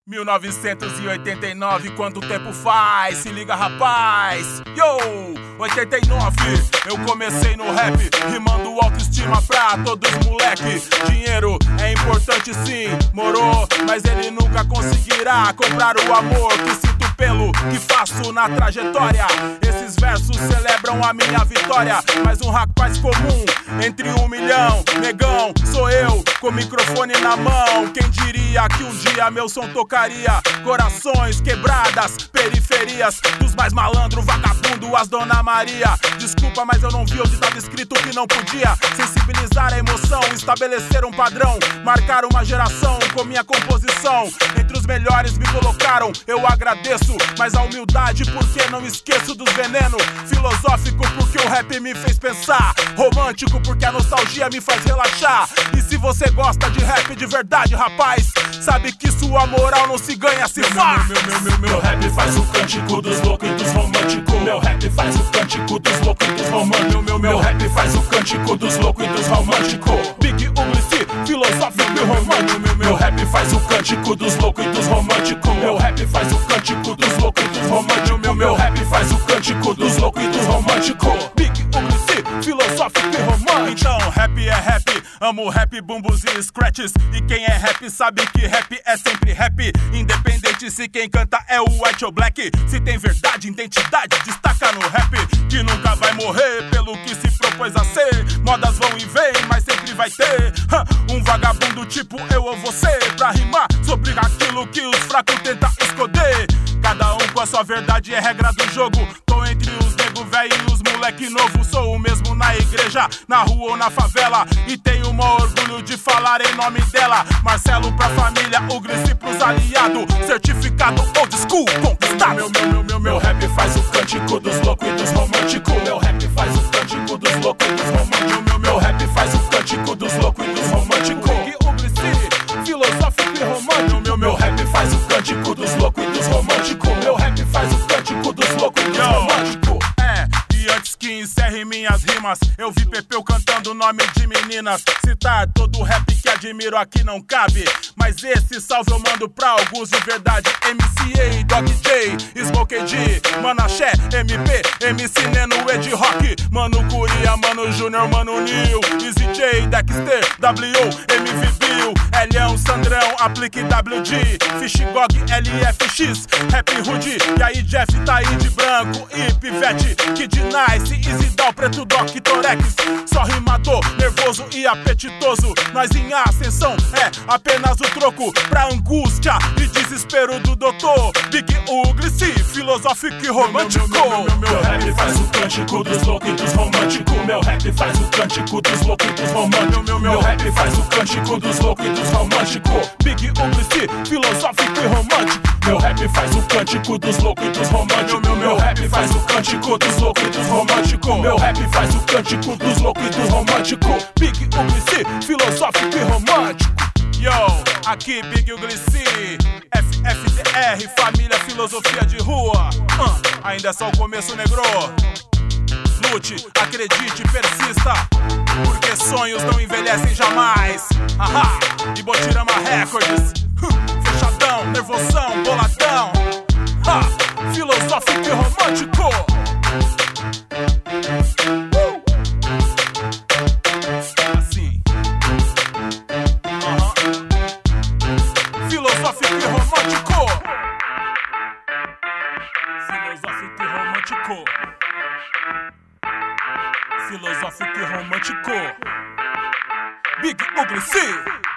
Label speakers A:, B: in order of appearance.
A: 1989, quanto tempo faz? Se liga, rapaz. Yo, 89, eu comecei no rap, rimando autoestima pra todos moleque. Dinheiro é importante sim, morou, mas ele nunca conseguirá comprar o amor que sinto pelo que faço na trajetória. Esses versos celebram a minha vitória, mas um rapaz comum entre 1 milhão. Negão, sou eu, com microfone na mão. Quem diria que um dia meu som tocaria corações quebradas, periferias dos mais malandro, vagabundo, as Dona Maria. Desculpa, mas eu não vi onde estava escrito que não podia sensibilizar a emoção, estabelecer um padrão, marcar uma geração com minha composição. Entre os melhores me colocaram, eu agradeço, mas a humildade porque não esqueço dos venenos. Filosófico porque o rap me fez pensar, romântico porque a nostalgia me faz relaxar. E se você gosta de rap de verdade, rapaz, sabe que sua moral não se ganha, se faz.
B: Meu rap faz o cântico dos loucos e dos românticos. Meu rap faz o cântico dos loucos e dos românticos. Meu rap faz o cântico dos loucos e dos românticos.
A: Big Uglici, filosófico e romântico.
B: Meu rap faz o cântico dos loucos e dos românticos. Meu rap faz o cântico dos loucos e dos românticos. Meu rap faz o cântico dos loucos e dos românticos.
A: Big Uglici, filosófico e romântico. Então, rap é rap, amo rap, bumbos e scratches. E quem é rap sabe que rap é sempre rap, independente se quem canta é o white ou black. Se tem verdade, identidade, destaca no rap, que nunca vai morrer pelo que se propôs a ser. Modas vão e vêm, mas sempre vai ter um vagabundo tipo eu ou você, pra rimar sobre aquilo que os fracos tentam esconder. Cada um com a sua verdade, é regra do jogo. Tô entre os nego velho e os moleque novo. Sou o mesmo na igreja, na rua ou na favela, e tenho o maior orgulho de falar em nome dela. Marcelo pra família, Uglici pros aliados, certificado old school, conquistado.
B: Meu rap faz o cântico dos loucos e dos românticos. Meu rap faz o cântico dos loucos e dos românticos. Meu rap faz o cântico dos loucos e dos românticos.
A: Big Uglici, filosófico e romântico.
B: Meu rap faz o cântico dos loucos e dos românticos. Meu rap faz o cântico dos loucos e dos românticos.
A: E antes que encerre minhas rimas, eu vi Pepeu cantando o nome de meninas. Citar todo o rap que admiro aqui não cabe, mas esse salve eu mando pra alguns de verdade. MCA, Dog J, Smoke D, Mano Axé, MP, MC Neno, Ed Rock, Mano Curia, Mano Júnior, Mano Nil, Easy J, Dexter, W, MV Bill, Elião, Sandrão, Aplique WG, Fish Gog, LFX, Rap Rude, e aí Jeff tá aí de branco, e Pivete, Kid Nice, Easy Down, Preto Doc, Torex, só rimador, nervoso e apetitoso. Nós em ascensão, é apenas o troco pra angústia e desespero do doutor. Big Uglici, filosófico e romântico.
B: Meu rap faz o cântico dos loucos e dos românticos. Meu rap faz o cântico dos loucos e dos românticos. Meu rap faz o cântico dos loucos e dos românticos.
A: Big Uglici, filosófico e romântico.
B: Meu rap faz o cântico dos loucos e dos românticos. Meu rap faz o cântico dos loucos e dos românticos. Meu rap faz o cântico dos loucos e dos românticos.
A: Big Uglici, filosófico e romântico. Yo, aqui Big Uglici, FFDR, família, filosofia de rua. Ainda é só o começo, negro. Lute, acredite, persista, porque sonhos não envelhecem jamais. E Botirama Records, fechadão, nervosão, boladão. Filosófico e romântico. Assim. Filosófico e romântico. Filosófico e romântico. Filosófico e romântico. Big Uglici.